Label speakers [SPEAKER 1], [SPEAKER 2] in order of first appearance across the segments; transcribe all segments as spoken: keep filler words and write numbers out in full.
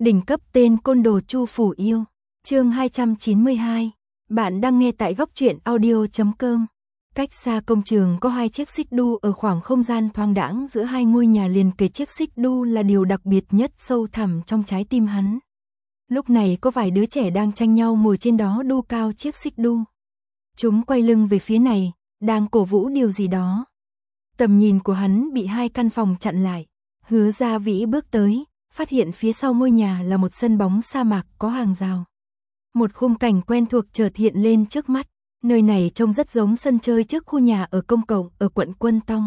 [SPEAKER 1] Đỉnh cấp tên côn đồ Chu Phủ Yêu. Chương hai trăm chín mươi hai. Bạn đang nghe tại góc truyện audio chấm com. Cách xa công trường có hai chiếc xích đu ở khoảng không gian thoáng đãng giữa hai ngôi nhà liền kề. Chiếc xích đu là điều đặc biệt nhất sâu thẳm trong trái tim hắn. Lúc này có vài đứa trẻ đang tranh nhau ngồi trên đó đu cao chiếc xích đu. Chúng quay lưng về phía này, đang cổ vũ điều gì đó. Tầm nhìn của hắn bị hai căn phòng chặn lại. Hứa Gia Vĩ bước tới, phát hiện phía sau ngôi nhà là một sân bóng sa mạc có hàng rào. Một khung cảnh quen thuộc chợt hiện lên trước mắt, nơi này trông rất giống sân chơi trước khu nhà ở công cộng ở quận Quân Tong.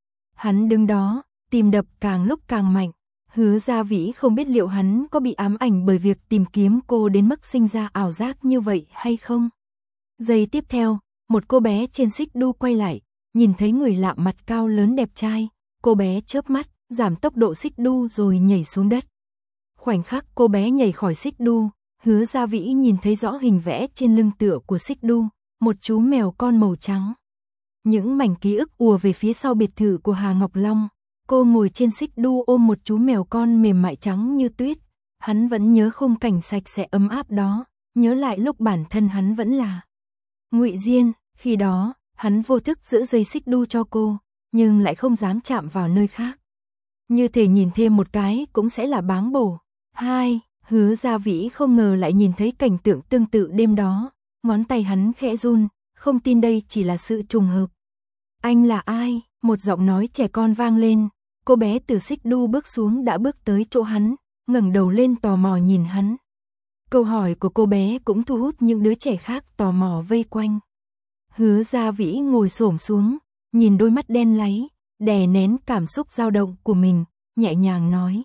[SPEAKER 1] Hắn đứng đó, tim đập càng lúc càng mạnh. Hứa Gia Vĩ không biết liệu hắn có bị ám ảnh bởi việc tìm kiếm cô đến mức sinh ra ảo giác như vậy hay không. Giây tiếp theo, một cô bé trên xích đu quay lại, nhìn thấy người lạ mặt cao lớn đẹp trai, cô bé chớp mắt, giảm tốc độ xích đu rồi nhảy xuống đất. Khoảnh khắc cô bé nhảy khỏi xích đu, Hứa Gia Vĩ nhìn thấy rõ hình vẽ trên lưng tựa của xích đu, một chú mèo con màu trắng. Những mảnh ký ức ùa về phía sau biệt thự của Hà Ngọc Long, cô ngồi trên xích đu ôm một chú mèo con mềm mại trắng như tuyết. Hắn vẫn nhớ khung cảnh sạch sẽ ấm áp đó, nhớ lại lúc bản thân hắn vẫn là Ngụy Diên, khi đó, hắn vô thức giữ dây xích đu cho cô, nhưng lại không dám chạm vào nơi khác. Như thể nhìn thêm một cái cũng sẽ là báng bổ. Hai, Hứa Gia Vĩ không ngờ lại nhìn thấy cảnh tượng tương tự đêm đó, ngón tay hắn khẽ run, không tin đây chỉ là sự trùng hợp. Anh là ai? Một giọng nói trẻ con vang lên, cô bé từ xích đu bước xuống đã bước tới chỗ hắn, ngẩng đầu lên tò mò nhìn hắn. Câu hỏi của cô bé cũng thu hút những đứa trẻ khác tò mò vây quanh. Hứa Gia Vĩ ngồi xổm xuống, nhìn đôi mắt đen láy, đè nén cảm xúc dao động của mình, nhẹ nhàng nói.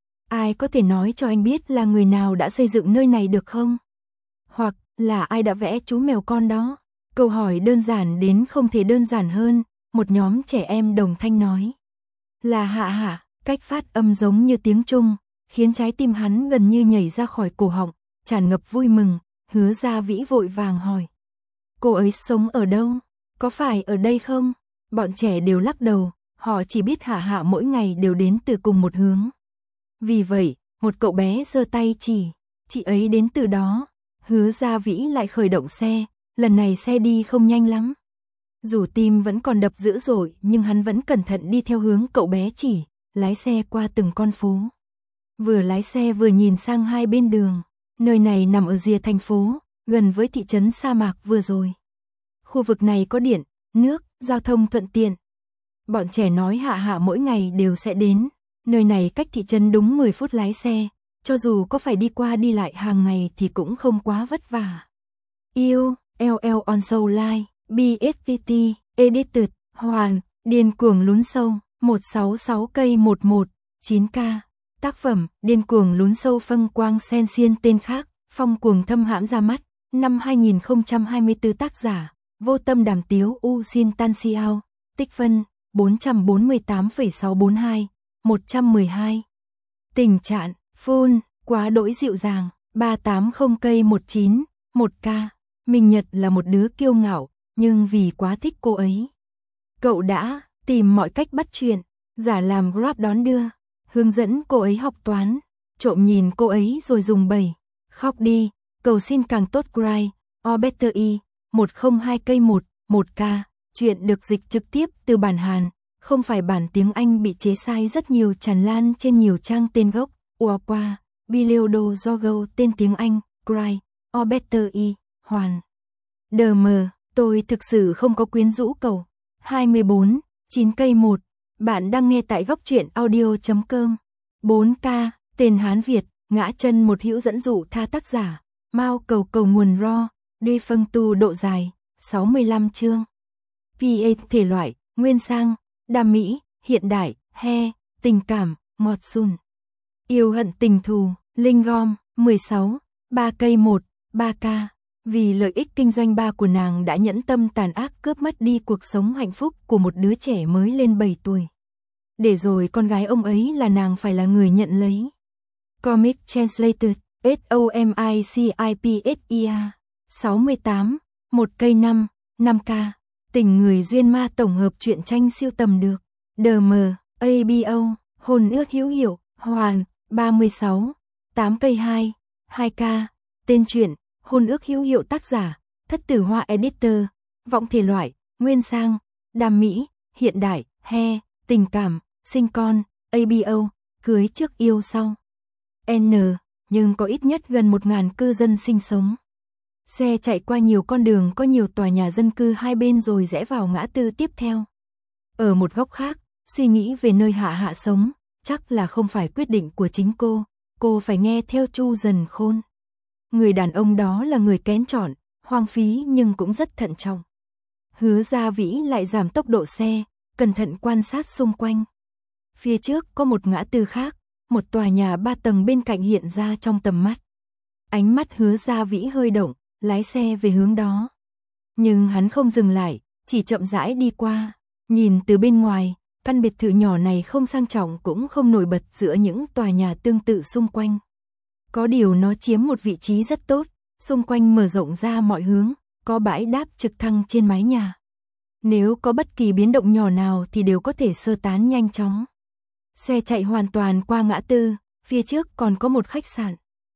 [SPEAKER 1] Ai có thể nói cho anh biết là người nào đã xây dựng nơi này được không? Hoặc là ai đã vẽ chú mèo con đó? Câu hỏi đơn giản đến không thể đơn giản hơn, một nhóm trẻ em đồng thanh nói. Là Hạ Hạ, cách phát âm giống như tiếng Trung, khiến trái tim hắn gần như nhảy ra khỏi cổ họng, tràn ngập vui mừng. Hứa Gia Vĩ vội vàng hỏi. Cô ấy sống ở đâu? Có phải ở đây không? Bọn trẻ đều lắc đầu, họ chỉ biết Hạ Hạ mỗi ngày đều đến từ cùng một hướng. Vì vậy, một cậu bé giơ tay chỉ, chị ấy đến từ đó. Hứa Gia Vĩ lại khởi động xe, lần này xe đi không nhanh lắm. Dù tim vẫn còn đập dữ dội nhưng hắn vẫn cẩn thận đi theo hướng cậu bé chỉ, lái xe qua từng con phố. Vừa lái xe vừa nhìn sang hai bên đường, nơi này nằm ở rìa thành phố, gần với thị trấn sa mạc vừa rồi. Khu vực này có điện, nước, giao thông thuận tiện. Bọn trẻ nói Hạ Hạ mỗi ngày đều sẽ đến, nơi này cách thị trấn đúng mười phút lái xe, cho dù có phải đi qua đi lại hàng ngày thì cũng không quá vất vả. Yêu, L L on Soul Live, B S T T, Edited, Hoàn, Điên cuồng lún sâu, một sáu sáu cây một một, chín K. Tác phẩm, Điên cuồng lún sâu phân quang sen xiên tên khác, phong cuồng thâm hãm ra mắt, năm hai nghìn không trăm hai mươi tư tác giả, Vô Tâm Đàm Tiếu U Xin Tan Xiao, tích phân, bốn trăm bốn mươi tám phẩy sáu bốn hai, một trăm mười hai. Tình trạng, phone, quá đỗi dịu dàng, ba tám không cây một chín, một K. Minh Nhật là một đứa kiêu ngạo, nhưng vì quá thích cô ấy, cậu đã tìm mọi cách bắt chuyện, giả làm Grab đón đưa, hướng dẫn cô ấy học toán, trộm nhìn cô ấy rồi dùng bẩy, khóc đi, cầu xin càng tốt cry, or better e, một không hai cây một, một K. Chuyện được dịch trực tiếp từ bản Hàn, không phải bản tiếng Anh bị chế sai rất nhiều tràn lan trên nhiều trang tên gốc, Uapa, Biliodo Jogo tên tiếng Anh, Cry, or better e, Hoàn. Đờ mờ, tôi thực sự không có quyến rũ cậu. hai mươi bốn, chín cây một, bạn đang nghe tại góc truyện audio chấm com. bốn K, tên Hán Việt, ngã chân một hữu dẫn dụ tha tác giả, Mao cầu cầu nguồn ro, Duy phân tu độ dài, sáu mươi lăm chương. pê a thể loại, nguyên sang, đam mỹ, hiện đại, he, tình cảm, ngọt sun. Yêu hận tình thù, linh gom, mười sáu, ba cây một, ba K. Vì lợi ích kinh doanh ba của nàng đã nhẫn tâm tàn ác cướp mất đi cuộc sống hạnh phúc của một đứa trẻ mới lên bảy tuổi. Để rồi con gái ông ấy là nàng phải là người nhận lấy. Comic Translated, S O M I C I P S I A, sáu mươi tám, một cây năm, năm K. Tình người duyên ma tổng hợp truyện tranh siêu tầm được. đê em, a bê o, hôn ước hữu hiệu, Hoàn, ba mươi sáu, tám cây hai, hai K, tên truyện, hôn ước hữu hiệu tác giả, Thất Tử Hoa Editor, vọng thể loại, nguyên sang, đam mỹ, hiện đại, he, tình cảm, sinh con, a bê o, cưới trước yêu sau. N, nhưng có ít nhất gần một nghìn cư dân sinh sống. Xe chạy qua nhiều con đường có nhiều tòa nhà dân cư hai bên rồi rẽ vào ngã tư tiếp theo. Ở một góc khác, suy nghĩ về nơi Hạ Hạ sống, chắc là không phải quyết định của chính cô, cô phải nghe theo Chu Dần Khôn. Người đàn ông đó là người kén chọn, hoang phí nhưng cũng rất thận trọng. Hứa Gia Vĩ lại giảm tốc độ xe, cẩn thận quan sát xung quanh. Phía trước có một ngã tư khác, một tòa nhà ba tầng bên cạnh hiện ra trong tầm mắt. Ánh mắt Hứa Gia Vĩ hơi động, lái xe về hướng đó. Nhưng hắn không dừng lại, chỉ chậm rãi đi qua. Nhìn từ bên ngoài, căn biệt thự nhỏ này không sang trọng cũng không nổi bật giữa những tòa nhà tương tự xung quanh. Có điều nó chiếm một vị trí rất tốt, xung quanh mở rộng ra mọi hướng, có bãi đáp trực thăng trên mái nhà. Nếu có bất kỳ biến động nhỏ nào thì đều có thể sơ tán nhanh chóng. Xe chạy hoàn toàn qua ngã tư, phía trước còn có một khách sạn.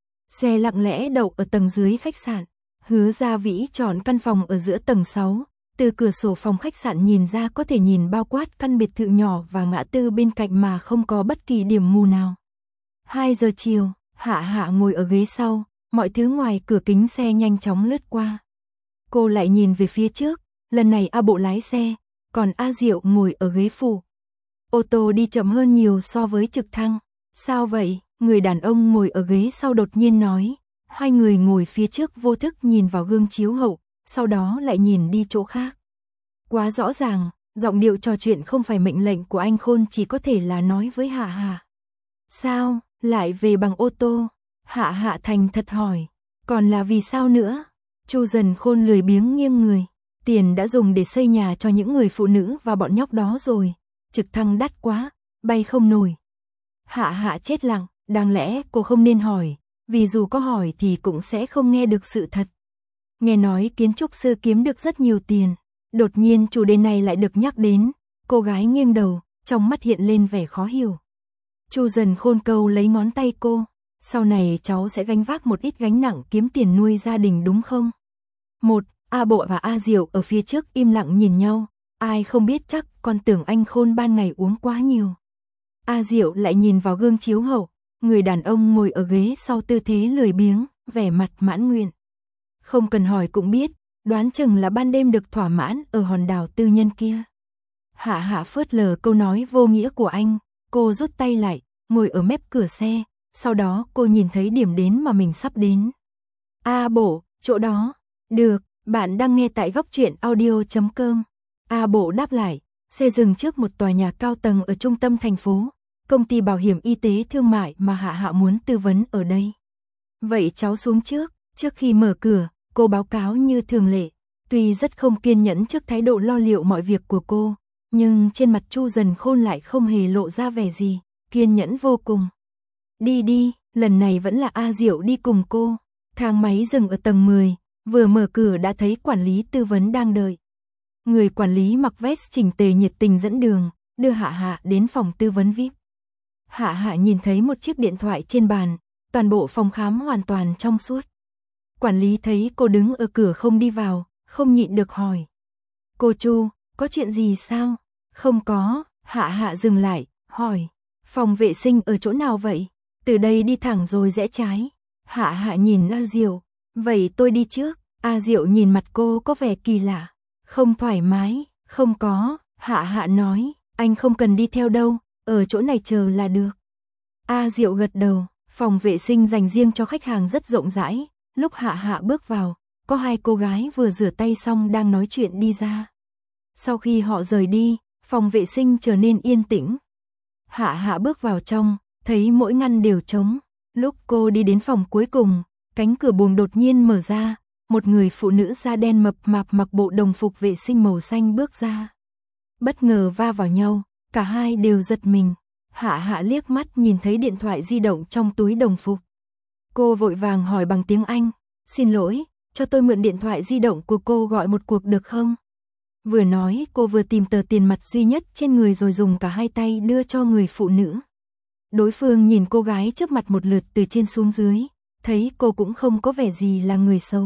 [SPEAKER 1] Xe lặng lẽ đậu ở tầng dưới khách sạn. Hứa Gia Vĩ chọn căn phòng ở giữa tầng sáu, từ cửa sổ phòng khách sạn nhìn ra có thể nhìn bao quát căn biệt thự nhỏ và ngã tư bên cạnh mà không có bất kỳ điểm mù nào. hai giờ chiều, Hạ Hạ ngồi ở ghế sau, mọi thứ ngoài cửa kính xe nhanh chóng lướt qua. Cô lại nhìn về phía trước, lần này A Bộ lái xe, còn A Diệu ngồi ở ghế phụ. Ô tô đi chậm hơn nhiều so với trực thăng. Sao vậy? Người đàn ông ngồi ở ghế sau đột nhiên nói. Hai người ngồi phía trước vô thức nhìn vào gương chiếu hậu, sau đó lại nhìn đi chỗ khác. Quá rõ ràng, giọng điệu trò chuyện không phải mệnh lệnh của anh Khôn, chỉ có thể là nói với Hạ Hạ. Sao, lại về bằng ô tô? Hạ Hạ thành thật hỏi. Còn là vì sao nữa? Chu Dần Khôn lười biếng nghiêng người. Tiền đã dùng để xây nhà cho những người phụ nữ và bọn nhóc đó rồi. Trực thăng đắt quá, bay không nổi. Hạ Hạ chết lặng, đáng lẽ cô không nên hỏi, vì dù có hỏi thì cũng sẽ không nghe được sự thật. Nghe nói kiến trúc sư kiếm được rất nhiều tiền, đột nhiên chủ đề này lại được nhắc đến, cô gái nghiêng đầu, trong mắt hiện lên vẻ khó hiểu. Chu Dần Khôn câu lấy ngón tay cô, sau này cháu sẽ gánh vác một ít gánh nặng kiếm tiền nuôi gia đình đúng không? Một, A Bộ và A Diệu ở phía trước im lặng nhìn nhau, ai không biết chắc còn tưởng anh Khôn ban ngày uống quá nhiều. A Diệu lại nhìn vào gương chiếu hậu, người đàn ông ngồi ở ghế sau tư thế lười biếng, vẻ mặt mãn nguyện. Không cần hỏi cũng biết, đoán chừng là ban đêm được thỏa mãn ở hòn đảo tư nhân kia. Hạ Hạ phớt lờ câu nói vô nghĩa của anh, cô rút tay lại, ngồi ở mép cửa xe, sau đó cô nhìn thấy điểm đến mà mình sắp đến. A Bộ, chỗ đó. Được, bạn đang nghe tại góc truyện audio chấm com. A Bộ đáp lại, xe dừng trước một tòa nhà cao tầng ở trung tâm thành phố, công ty bảo hiểm y tế thương mại mà Hạ Hạ muốn tư vấn ở đây. Vậy cháu xuống trước, trước khi mở cửa, cô báo cáo như thường lệ. Tuy rất không kiên nhẫn trước thái độ lo liệu mọi việc của cô, nhưng trên mặt Chu Dần Khôn lại không hề lộ ra vẻ gì, kiên nhẫn vô cùng. Đi đi, lần này vẫn là A Diệu đi cùng cô. Thang máy dừng ở tầng mười, vừa mở cửa đã thấy quản lý tư vấn đang đợi. Người quản lý mặc vest chỉnh tề nhiệt tình dẫn đường, đưa Hạ Hạ đến phòng tư vấn vi ai pi. Hạ Hạ nhìn thấy một chiếc điện thoại trên bàn, toàn bộ phòng khám hoàn toàn trong suốt. Quản lý thấy cô đứng ở cửa không đi vào, không nhịn được hỏi. Cô Chu, có chuyện gì sao? Không có, Hạ Hạ dừng lại, hỏi. Phòng vệ sinh ở chỗ nào vậy? Từ đây đi thẳng rồi rẽ trái. Hạ Hạ nhìn A Diệu. Vậy tôi đi trước. A Diệu nhìn mặt cô có vẻ kỳ lạ. Không thoải mái, không có. Hạ Hạ nói, anh không cần đi theo đâu, ở chỗ này chờ là được. A Diệu gật đầu, phòng vệ sinh dành riêng cho khách hàng rất rộng rãi. Lúc Hạ Hạ bước vào, có hai cô gái vừa rửa tay xong đang nói chuyện đi ra. Sau khi họ rời đi, phòng vệ sinh trở nên yên tĩnh. Hạ Hạ bước vào trong, thấy mỗi ngăn đều trống. Lúc cô đi đến phòng cuối cùng, cánh cửa buồng đột nhiên mở ra, một người phụ nữ da đen mập mạp mặc bộ đồng phục vệ sinh màu xanh bước ra. Bất ngờ va vào nhau, cả hai đều giật mình. Hạ Hạ liếc mắt nhìn thấy điện thoại di động trong túi đồng phục. Cô vội vàng hỏi bằng tiếng Anh, xin lỗi, cho tôi mượn điện thoại di động của cô gọi một cuộc được không? Vừa nói cô vừa tìm tờ tiền mặt duy nhất trên người rồi dùng cả hai tay đưa cho người phụ nữ. Đối phương nhìn cô gái trước mặt một lượt từ trên xuống dưới, thấy cô cũng không có vẻ gì là người xấu.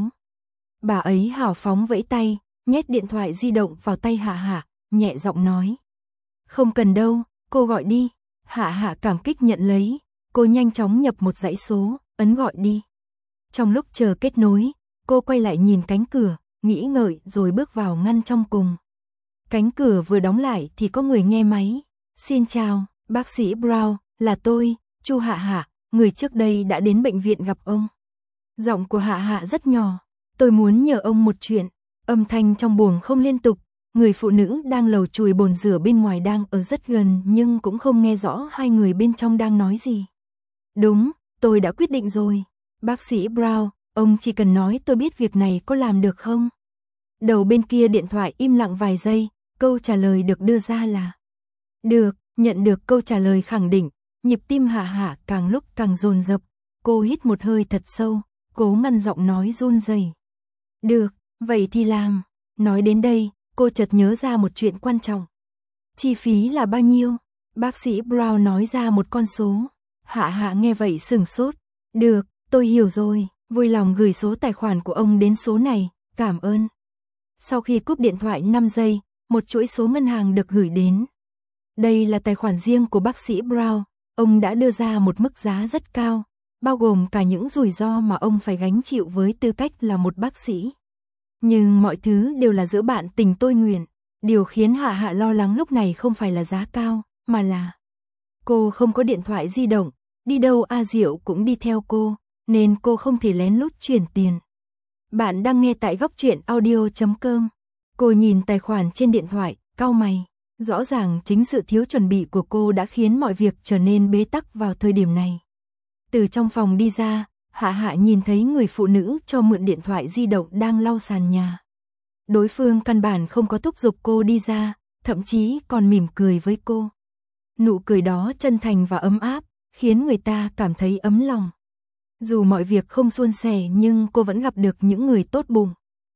[SPEAKER 1] Bà ấy hào phóng vẫy tay, nhét điện thoại di động vào tay Hạ Hạ, nhẹ giọng nói. Không cần đâu, cô gọi đi. Hạ Hạ cảm kích nhận lấy, cô nhanh chóng nhập một dãy số, ấn gọi đi. Trong lúc chờ kết nối, cô quay lại nhìn cánh cửa, nghĩ ngợi rồi bước vào ngăn trong cùng. Cánh cửa vừa đóng lại thì có người nghe máy. Xin chào, bác sĩ Brown, là tôi, Chu Hạ Hạ, người trước đây đã đến bệnh viện gặp ông. Giọng của Hạ Hạ rất nhỏ. Tôi muốn nhờ ông một chuyện. Âm thanh trong buồng không liên tục. Người phụ nữ đang lầu chùi bồn rửa bên ngoài đang ở rất gần nhưng cũng không nghe rõ hai người bên trong đang nói gì. Đúng, tôi đã quyết định rồi. Bác sĩ Brown, ông chỉ cần nói tôi biết việc này có làm được không? Đầu bên kia điện thoại im lặng vài giây, câu trả lời được đưa ra là được. Nhận được câu trả lời khẳng định, nhịp tim Hạ Hạ càng lúc càng dồn dập. Cô hít một hơi thật sâu, cố ngăn giọng nói run rẩy. Được, vậy thì làm. Nói đến đây, cô chợt nhớ ra một chuyện quan trọng. Chi phí là bao nhiêu? Bác sĩ Brown nói ra một con số. Hạ Hạ nghe vậy sửng sốt. Được, tôi hiểu rồi, vui lòng gửi số tài khoản của ông đến số này, cảm ơn. Sau khi cúp điện thoại năm giây, một chuỗi số ngân hàng được gửi đến. Đây là tài khoản riêng của bác sĩ Brown, ông đã đưa ra một mức giá rất cao, bao gồm cả những rủi ro mà ông phải gánh chịu với tư cách là một bác sĩ. Nhưng mọi thứ đều là giữa bạn tình tôi nguyện, điều khiến Hạ Hạ lo lắng lúc này không phải là giá cao, mà là cô không có điện thoại di động, đi đâu A Diệu cũng đi theo cô, nên cô không thể lén lút chuyển tiền. Bạn đang nghe tại góc truyện audio chấm com. Cô nhìn tài khoản trên điện thoại, cau mày. Rõ ràng chính sự thiếu chuẩn bị của cô đã khiến mọi việc trở nên bế tắc vào thời điểm này. Từ trong phòng đi ra, Hạ Hạ nhìn thấy người phụ nữ cho mượn điện thoại di động đang lau sàn nhà. Đối phương căn bản không có thúc giục cô đi ra, thậm chí còn mỉm cười với cô. Nụ cười đó chân thành và ấm áp, khiến người ta cảm thấy ấm lòng. Dù mọi việc không suôn sẻ nhưng cô vẫn gặp được những người tốt bụng.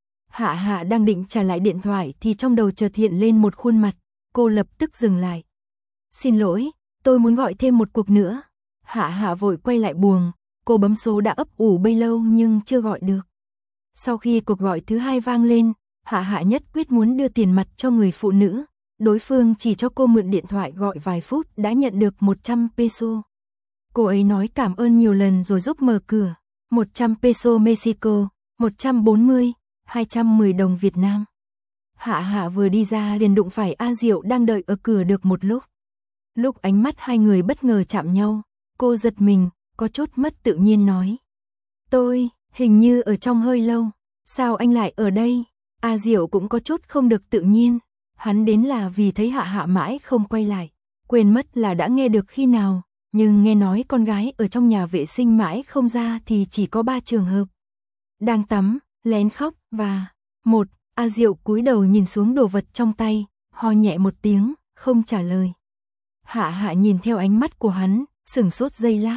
[SPEAKER 1] Hạ Hạ đang định trả lại điện thoại thì trong đầu chợt hiện lên một khuôn mặt. Cô lập tức dừng lại. Xin lỗi, tôi muốn gọi thêm một cuộc nữa. Hạ Hạ vội quay lại buồng, cô bấm số đã ấp ủ bấy lâu nhưng chưa gọi được. Sau khi cuộc gọi thứ hai vang lên, Hạ Hạ nhất quyết muốn đưa tiền mặt cho người phụ nữ. Đối phương chỉ cho cô mượn điện thoại gọi vài phút đã nhận được một trăm peso. Cô ấy nói cảm ơn nhiều lần rồi giúp mở cửa. một trăm peso Mexico, một trăm bốn mươi, hai trăm mười đồng Việt Nam. Hạ Hạ vừa đi ra liền đụng phải A Diệu đang đợi ở cửa được một lúc. Lúc ánh mắt hai người bất ngờ chạm nhau, cô giật mình, có chút mất tự nhiên nói. Tôi, hình như ở trong hơi lâu, sao anh lại ở đây? A Diệu cũng có chút không được tự nhiên, hắn đến là vì thấy Hạ Hạ mãi không quay lại, quên mất là đã nghe được khi nào, nhưng nghe nói con gái ở trong nhà vệ sinh mãi không ra thì chỉ có ba trường hợp. Đang tắm, lén khóc và một. A Diệu cúi đầu nhìn xuống đồ vật trong tay, ho nhẹ một tiếng, không trả lời. Hạ Hạ nhìn theo ánh mắt của hắn, sửng sốt giây lát.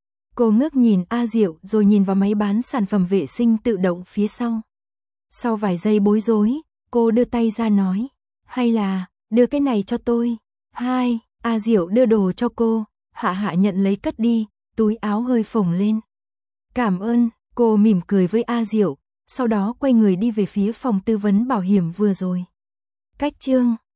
[SPEAKER 1] Cô ngước nhìn A Diệu rồi nhìn vào máy bán sản phẩm vệ sinh tự động phía sau. Sau vài giây bối rối, cô đưa tay ra nói, hay là, đưa cái này cho tôi. Hai, A Diệu đưa đồ cho cô, Hạ Hạ nhận lấy cất đi, túi áo hơi phồng lên. Cảm ơn, cô mỉm cười với A Diệu. Sau đó quay người đi về phía phòng tư vấn bảo hiểm vừa rồi. Cách chương